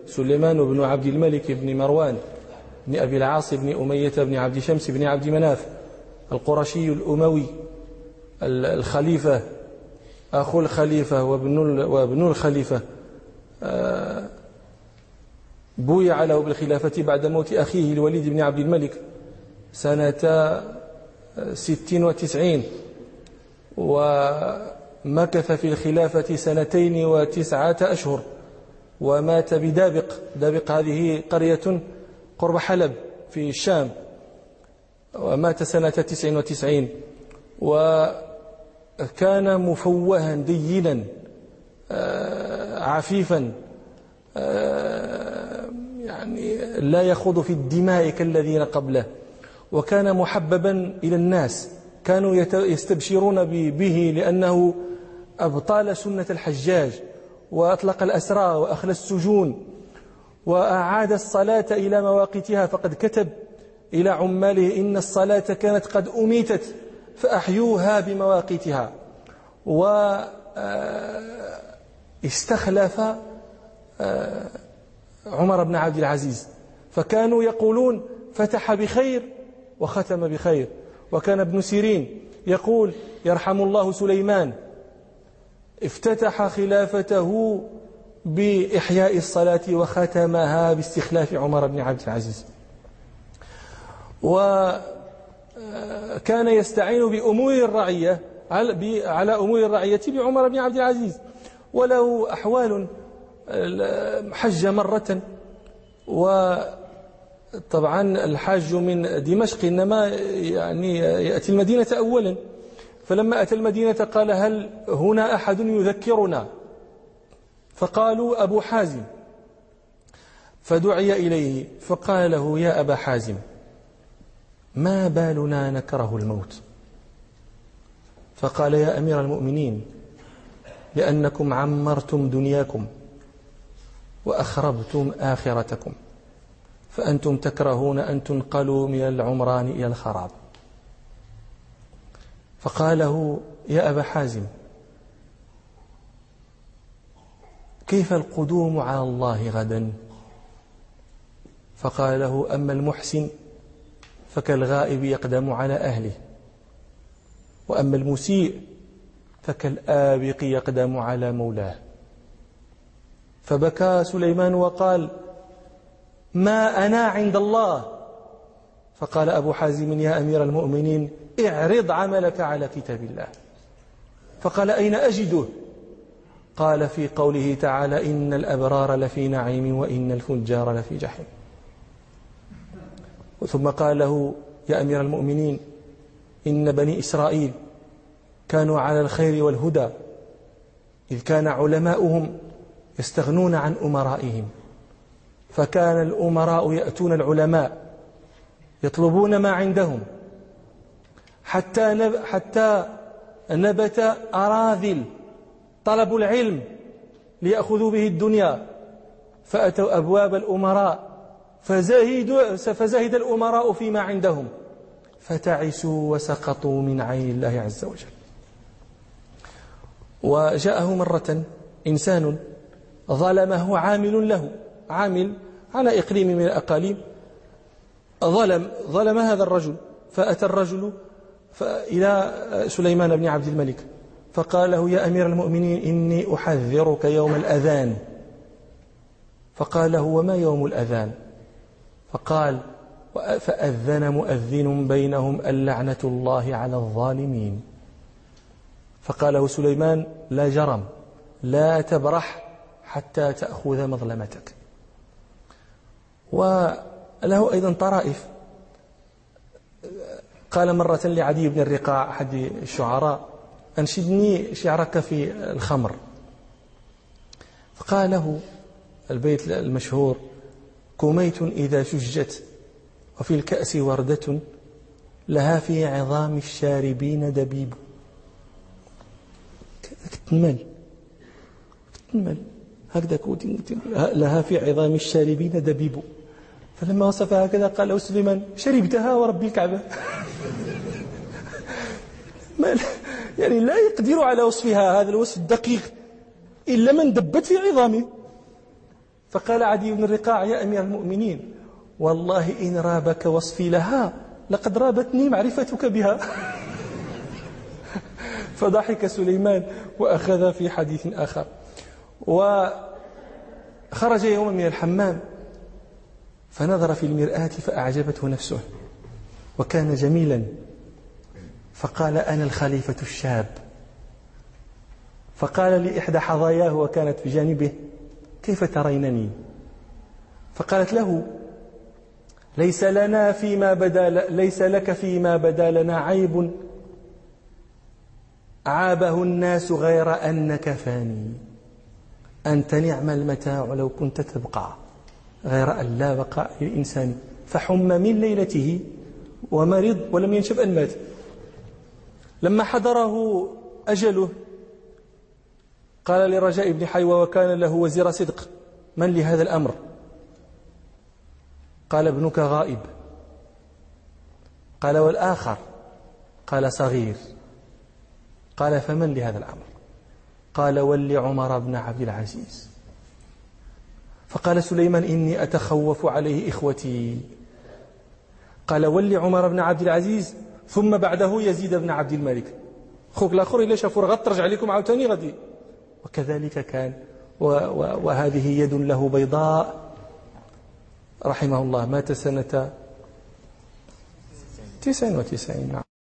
سليمان بن عبد الملك بن مروان بن أبي العاص بن أمية بن عبد شمس بن عبد مناف القرشي الأموي الخليفة أخو الخليفة وابن الخليفة، بويع له بالخلافة بعد موت أخيه الوليد بن عبد الملك سنة 96، ومكث في الخلافة 2 و9 أشهر، ومات بدابق. دابق هذه قرية قرب حلب في الشام، ومات سنة 99. وكان مفوها دينا عفيفا، يعني لا يخوض في الدماء كالذين قبله، وكان محببا إلى الناس، كانوا يستبشرون به لأنه أبطال سنة الحجاج، وأطلق الأسرى وأخلى السجون، وأعاد الصلاة إلى مواقيتها. فقد كتب إلى عماله إن الصلاة كانت قد أميتت فأحيوها بمواقيتها. واستخلف عمر بن عبد العزيز، فكانوا يقولون فتح بخير وختم بخير. وكان ابن سيرين يقول يرحم الله سليمان افتتح خلافته بإحياء الصلاة وختمها باستخلاف عمر بن عبد العزيز. وكان يستعين بأمور الرعية على أمور الرعية بعمر بن عبد العزيز. وله أحوال، حج مرة، وطبعا الحاج من دمشق إنما يعني يأتي المدينة أولا، فلما أتى المدينة قال هل هنا أحد يذكرنا؟ فقالوا أبو حازم، فدعي إليه فقال له يا أبا حازم ما بالنا نكره الموت؟ فقال يا أمير المؤمنين لأنكم عمرتم دنياكم وأخربتم آخرتكم، فأنتم تكرهون أن تنقلوا من العمران إلى الخراب. فقال له يا أبا حازم كيف القدوم على الله غدا؟ فقال له أما المحسن فكالغائب يقدم على أهله، وأما المسيء فكالآبق يقدم على مولاه. فبكى سليمان وقال ما أنا عند الله. فقال أبو حازم يا أمير المؤمنين اعرض عملك على كتاب الله. فقال أين أجده؟ قال في قوله تعالى إن الأبرار لفي نعيم وإن الفجار لفي جحيم. ثم قال له يا أمير المؤمنين إن بني إسرائيل كانوا على الخير والهدى إذ كان علماؤهم يستغنون عن أمرائهم، فكان الأمراء يأتون العلماء يطلبون ما عندهم حتى نبت أراذل طلبوا العلم ليأخذوا به الدنيا، فأتوا أبواب الأمراء فزهد الأمراء فيما عندهم فتعسوا وسقطوا من عين الله عز وجل. وجاءه مرة إنسان ظلمه عامل له، عامل على إقليم من الأقاليم، ظلم هذا الرجل. فأتى الرجل إلى سليمان بن عبد الملك فقال له يا أمير المؤمنين إني أحذرك يوم الأذان. فقال له وما يوم الأذان؟ فقال فأذن مؤذن بينهم اللعنة الله على الظالمين. فقال له سليمان لا جرم، لا تبرح حتى تأخذ مظلمتك. وله أيضا طرائف. قال مرة لعدي بن الرقاع أحد الشعراء أنشدني شعرك في الخمر. فقال له البيت المشهور كميت إذا شجت وفي الكأس وردة لها في عظام الشاربين دبيب. تتمل هكذا لها في عظام الشاربين دبيب. فلما وصفها هكذا قال له سليمان شربتها ورب الكعبة. يعني لا يقدر على وصفها هذا الوصف الدقيق إلا من دبت في عظامه. فقال عدي بن الرقاع: يا أمير المؤمنين، والله إن رابك وصفي لها لقد رابتني معرفتك بها. فضحك سليمان وأخذ في حديث آخر. وخرج يوما من الحمام فنظر في المرآة فأعجبته نفسه وكان جميلا، فقال: أنا الخليفة الشاب. فقال لإحدى حظاياه وكانت في جانبه: كيف ترينني؟ فقالت له: ليس لك فيما بدا لنا عيب عابه الناس غير أنك فاني، أنت نعم المتاع لو كنت تبقى، غير أن لا بقاء للإنسان، فحم من ليلته ومرض ولم ينشب أن مات. لما حضره أجله قال لرجاء بن حيوة وكان له وزير صدق: من لهذا الأمر؟ قال: ابنك غائب. قال: والآخر؟ قال: صغير. قال: فمن لهذا الأمر؟ قال: ول عمر بن عبد العزيز. فقال سليمان: إني أتخوف عليه إخوتي. قال: ول عمر بن عبد العزيز ثم بعده يزيد بن عبد الملك. خوك الآخر إلا شافوا غترجع عليكم عاوتاني غادي. وكذلك كان. وهذه يد له بيضاء رحمه الله، مات سنة 99.